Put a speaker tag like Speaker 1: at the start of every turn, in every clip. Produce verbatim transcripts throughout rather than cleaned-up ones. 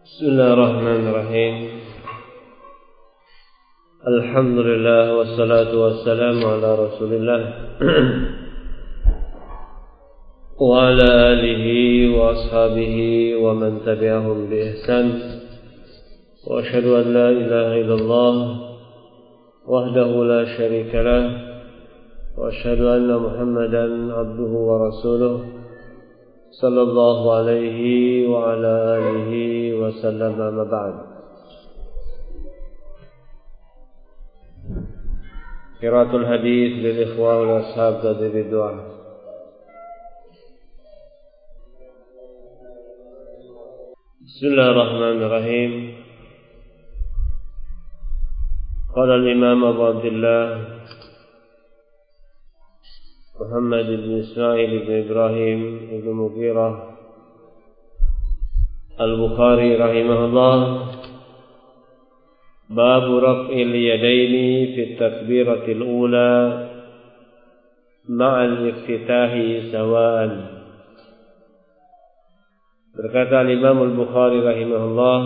Speaker 1: Bismillahirrahmanirrahim. Alhamdulillah wassalatu wassalamu ala Rasulillah wa ala alihi wa ashabihi wa man tabi'ahum bi ihsan. Wa asyhadu an la ilaha illallah wahdahu la syarika lah wa asyhadu anna Muhammadan abduhu wa rasuluh sallallahu alaihi wa ala alihi wa sallam. Amma ba'd. Qiraatul hadis lil ikhwah wal ashab tadbir doa. Bismillahirrahmanirrahim. Qala al-imam Abu Abdullah Muhammad ibn Ismail ibn Ibrahim ibn Mughirah Al-Bukhari rahimahullah, bab raf'il yadaini fi takbiratil ula ma'al iftitahi sawa'an. Berkata Imam Al-Bukhari rahimahullah,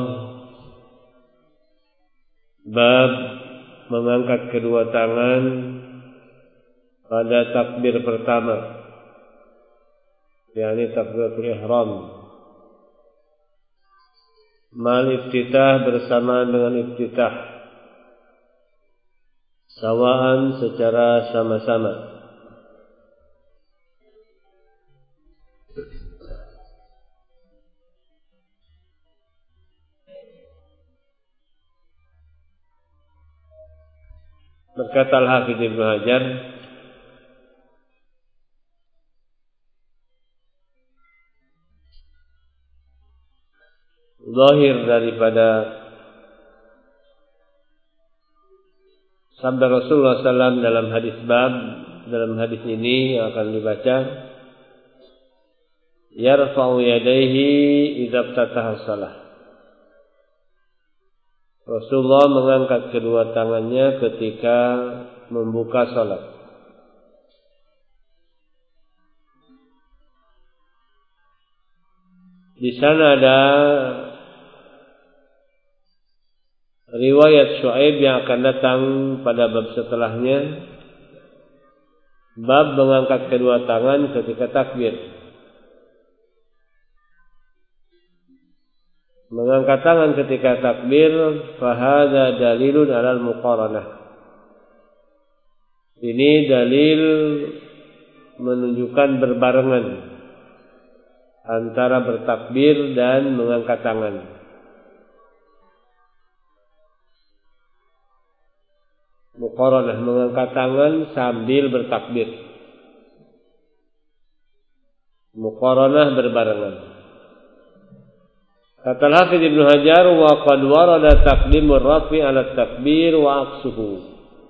Speaker 1: bab mengangkat kedua tangan pada takbir pertama, yakni takbiratul ihram, mal iftitah bersamaan dengan iftitah, sawaan secara sama-sama. Berkata Al-Hafidz Ibnu Hajar, zahir daripada sabda Rasulullah sallallahu alaihi wasallam dalam hadis bab, dalam hadis ini yang akan dibaca, yarfa'u yadayhi idza iftataha shalah. Rasulullah mengangkat kedua tangannya ketika membuka salat. Di sana ada riwayat Syuaib yang akan datang pada bab setelahnya, bab mengangkat kedua tangan ketika takbir. Mengangkat tangan ketika takbir, fahadha dalilun alal muqaranah. Ini dalil menunjukkan berbarengan antara bertakbir dan mengangkat tangan. Muqaranah, mengangkat tangan sambil bertakbir. Muqaranah, berbarengan. Kata Al-Hafidz Ibnu Hajar, wa qad warada taqdimur rafi' ala takbir wa aqsuhu.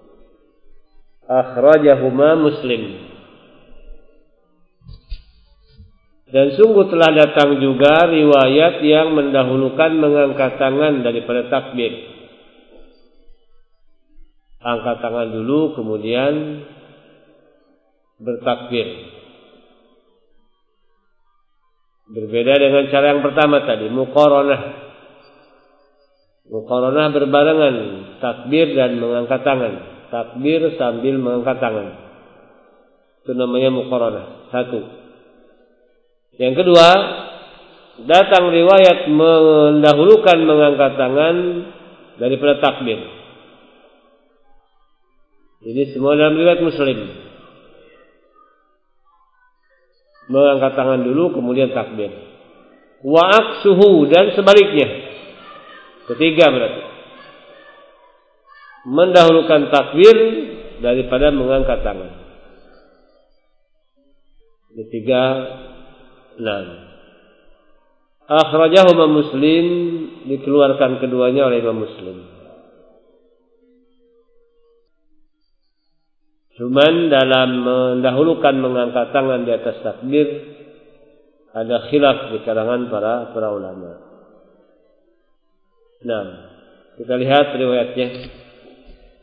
Speaker 1: Akhrajahuma Muslim. Dan sungguh telah datang juga riwayat yang mendahulukan mengangkat tangan daripada takbir. Angkat tangan dulu kemudian bertakbir. Berbeda dengan cara yang pertama tadi, muqaranah. Muqaranah berbarengan, takbir dan mengangkat tangan. Takbir sambil mengangkat tangan. Itu namanya muqaranah. Satu. Yang kedua, datang riwayat mendahulukan mengangkat tangan daripada takbir. Ini semua dalam riwayat Muslim. Mengangkat tangan dulu kemudian takbir. Wa aqsuhu, dan sebaliknya. Ketiga berarti. Mendahulukan takbir daripada mengangkat tangan. Ketiga, enam. Akhrajahu Imam Muslim, dikeluarkan keduanya oleh Imam Muslim. Cuman dalam mendahulukan mengangkat tangan di atas takbir ada khilaf di kalangan para para ulama. Nah, kita lihat riwayatnya.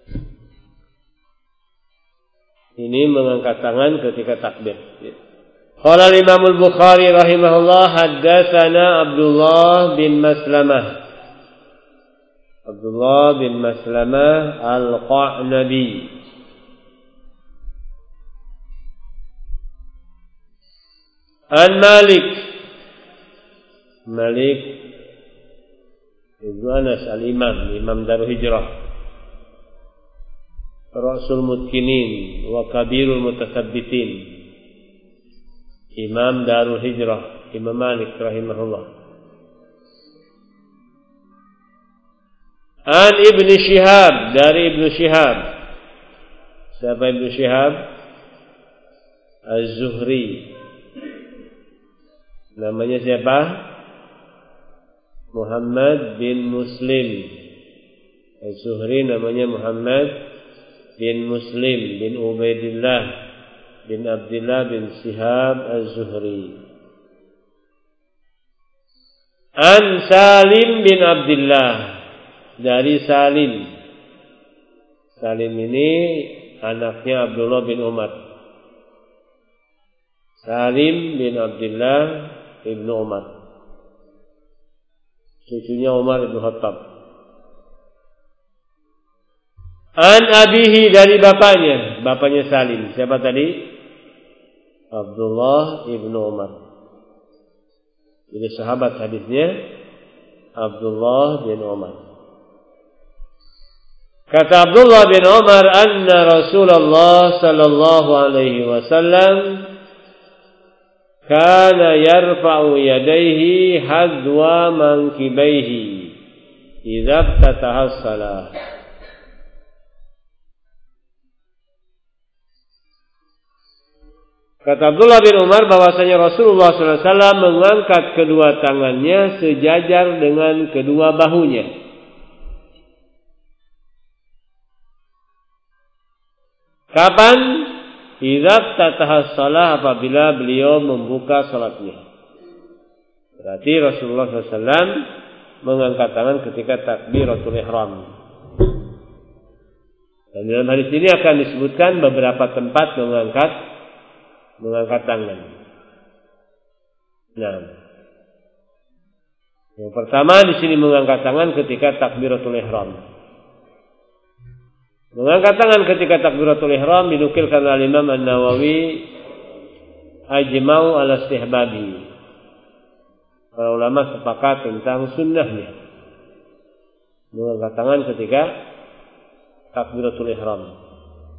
Speaker 1: Ini mengangkat tangan ketika takbir. Qala al-Imam al-Bukhari rahimahullah haddatsana Abdullah bin Maslamah. Abdullah bin Maslamah al-Qa'nabi. An Malik. Malik Ibnu Anas al-Imam, Imam Darul Hijrah. Rasul Mutqinin wa Kabirul Mutasabbitin. Imam Darul Hijrah, Imam Malik rahimahullah. An Ibnu Syihab, dari Ibnu Syihab. Siapa Ibnu Syihab? Az-Zuhri. Namanya siapa? Muhammad bin Muslim. Az-Zuhri namanya Muhammad bin Muslim bin Ubaidillah bin Abdullah bin Syihab Az-Zuhri. An Salim bin Abdullah, dari Salim. Salim ini anaknya Abdullah bin Umar. Salim bin Abdullah ibnu Umar, cucunya Umar bin Khattab. An abihi, dari bapaknya. Bapaknya Salim. Siapa tadi? Abdullah ibnu Umar. Jadi sahabat hadisnya Abdullah bin Umar. Kata Abdullah bin Umar, anna Rasulullah sallallahu alaihi wasallam kana yarfa'u yadayhi hadwa mankibaihi idza ftataha as-salah. Kata Abdullah bin Umar bahwasanya Rasulullah sallallahu alaihi wasallam mengangkat kedua tangannya sejajar dengan kedua bahunya. Kapan? Idza ftataha shalah, apabila beliau membuka salatnya. Berarti Rasulullah sallallahu alaihi wasallam mengangkat tangan ketika takbiratul ihram. Dan dalam hadis ini akan disebutkan beberapa tempat mengangkat mengangkat tangan. Nah, yang pertama di sini mengangkat tangan ketika takbiratul ihram. Mengangkat tangan ketika takbiratul ihram dinukilkan oleh Imam An-Nawawi ajma'u ala istihbabi. Para ulama sepakat tentang sunnahnya mengangkat tangan ketika takbiratul ihram.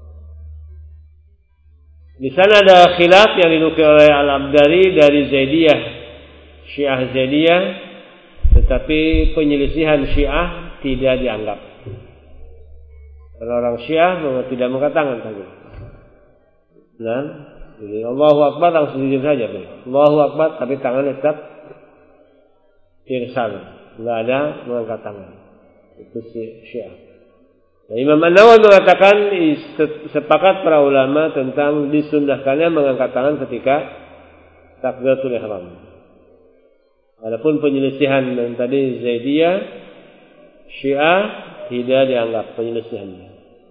Speaker 1: Di sana ada khilaf yang dinukil oleh Al-Abdari dari Zaidiyah, Syiah Zaidiyah, tetapi penyelisihan Syiah tidak dianggap. Kalau orang Syiah tidak mengangkat tangan tadi. Nah, jadi Allahu Akbar langsung diam saja, Allahu Akbar, tapi tangannya tetap irsal, tidak ada mengangkat tangan. Itu Syiah. Nah, Imam An-Nawawi mengatakan sepakat para ulama tentang disunnahkannya mengangkat tangan ketika takbiratul ihram. Adapun penyelisihan yang tadi Zaidiyah, Syiah tidak dianggap penyelisihannya.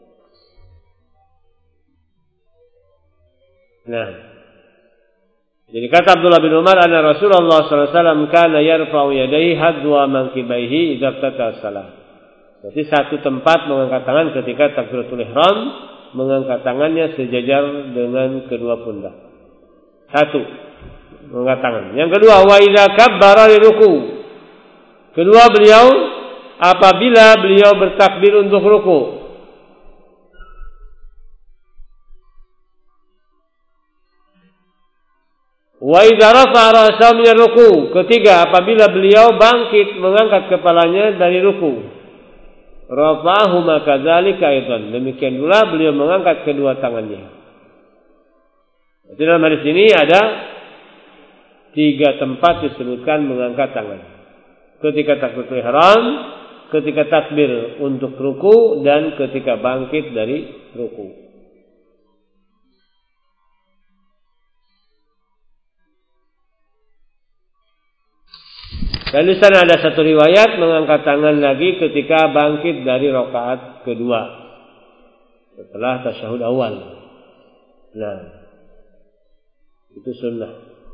Speaker 1: Nah, jadi kata Abdullah bin Umar, anna Rasulullah sallallahu alaihi wasallam kana yarfa'u yadayhi hadwa mankibaihi idza ftataha shalah. Jadi satu tempat mengangkat tangan ketika takbiratul ihram, mengangkat tangannya sejajar dengan kedua pundak. Satu, mengangkat tangan. Yang kedua, wa idza kabbara liruku. Kedua beliau apabila beliau bertakbir untuk ruku. Wa idza rafa'a ra'sahu min ruku. Ketiga, apabila beliau bangkit mengangkat kepalanya dari ruku. Rafa'ahu makadzalika aidan. Demikian pula beliau mengangkat kedua tangannya. Di dalam hadis ini ada tiga tempat disebutkan mengangkat tangan. Ketika takbiratul ihram, ketika takbir untuk ruku, dan ketika bangkit dari ruku. Dan di sana ada satu riwayat mengangkat tangan lagi ketika bangkit dari rakaat kedua setelah tasyahud awal. Nah, Itu sunnah.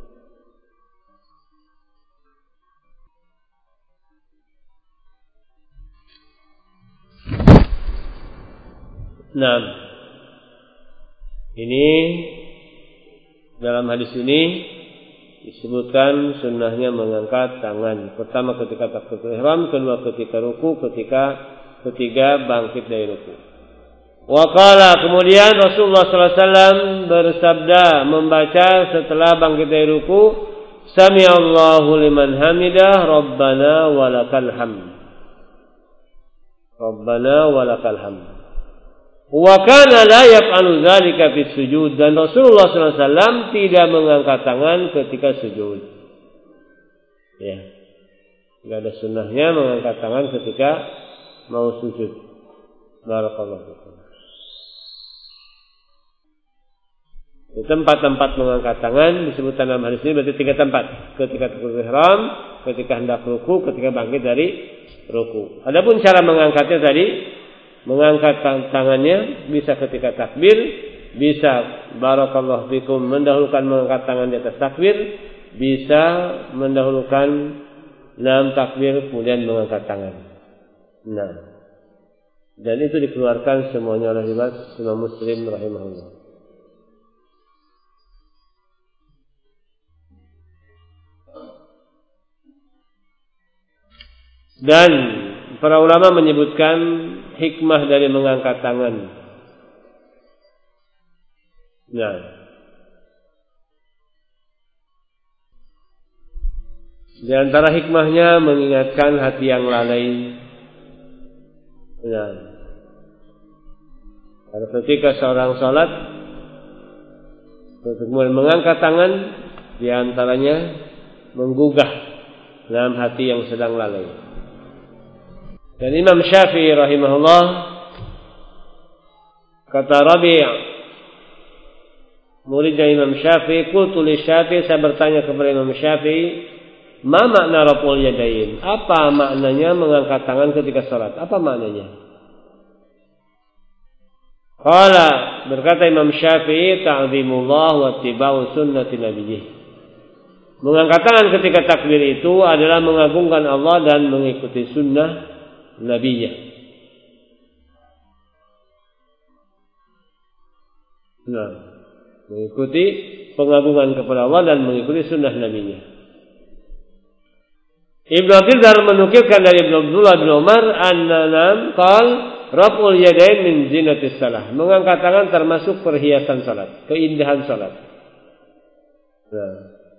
Speaker 1: Nah, ini dalam hadis ini disebutkan sunnahnya mengangkat tangan. Pertama ketika takbiratul ihram, kedua ketika ruku, ketika ketiga bangkit dari ruku. Wa qala, kemudian Rasulullah sallallahu alaihi wasallam bersabda membaca setelah bangkit dari ruku, Sami'allahu liman hamidah, Rabbana walakal hamd. Rabbana walakal hamd. Wa kana la yaf'alu dzalika fi sujud, dan Rasulullah sallallahu alaihi wasallam tidak mengangkat tangan ketika sujud. Ya. Enggak ada sunnahnya mengangkat tangan ketika mau sujud. Barakallahu fikum. Di tempat-tempat mengangkat tangan disebutkan dalam hadis ini berarti tiga tempat. Ketika takbiratul ihram, ketika hendak ruku, ketika bangkit dari ruku. Adapun cara mengangkatnya tadi, mengangkat tangannya bisa ketika takbir, bisa barakallahu fikum mendahulukan mengangkat tangan di atas takbir, bisa mendahulukan dalam takbir kemudian mengangkat tangan. Nah, dan itu dikeluarkan semuanya oleh Imam Muslim rahimahullah. Dan para ulama menyebutkan hikmah dari mengangkat tangan. Nah, di antara hikmahnya mengingatkan hati yang lalai. Nah, kalau ketika seorang sholat, kemudian mengangkat tangan, di antaranya menggugah dalam hati yang sedang lalai. Dan Imam Syafi'i rahimahullah kata Rabi' muridnya Imam Syafi'i, qultu li Syafi'i, saya bertanya kepada Imam Syafi'i, ma makna raf'ul yadain? Apa maknanya mengangkat tangan ketika salat? Apa maknanya? Qala, berkata Imam Syafi'i, ta'zimullah wa ittiba'u sunnati nabiyih. Mengangkat tangan ketika takbir itu adalah mengagungkan Allah dan mengikuti sunnah Nabinya. Nah, mengikuti pengagungan kepada Allah dan mengikuti sunnah Nabinya. Ibnu Abdillah menukilkan dari Ibnu Abdullah bin Umar annanam qal raf'ul yadain min zinatis salah. Mengangkat tangan termasuk perhiasan salat, keindahan salat. Nah,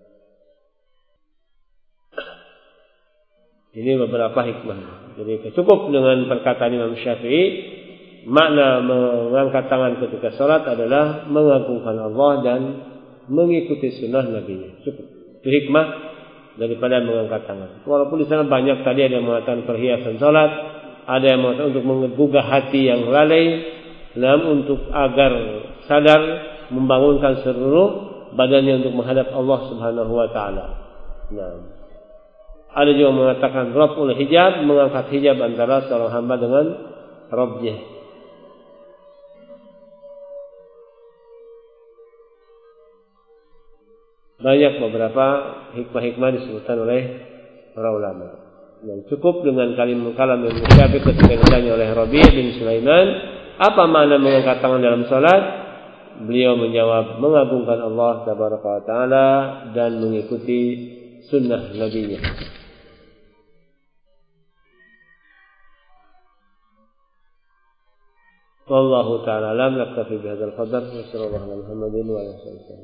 Speaker 1: ini beberapa hikmah. Jadi cukup dengan perkataan Imam Syafi'i, makna mengangkat tangan ketika salat adalah mengagungkan Allah dan mengikuti sunnah Nabi. Cukup. Itu hikmah daripada mengangkat tangan. Walaupun di sana banyak tadi ada yang mengatakan perhiasan salat, ada yang mengatakan untuk menggugah hati yang lalai, namun untuk agar sadar membangunkan seluruh badannya untuk menghadap Allah Subhanahu wa taala. Nah, ada juga mengatakan raf'ul hijab, mengangkat hijab antara seorang hamba dengan Rabbnya. Banyak beberapa hikmah-hikmah disebutkan oleh para ulama. Dan cukup dengan kalimat kalam yang Syafi'i ketika ditanya oleh Rabi' bin Sulaiman, apa makna mengangkat tangan dalam salat? Beliau menjawab, mengagungkan Allah Tabaraka wa taala dan mengikuti sunnah Nabi-Nya. Wallahu ta'ala alam, naktafi bihadzal qadar, wa sallallahu ala Muhammadin wa alihi wasallam.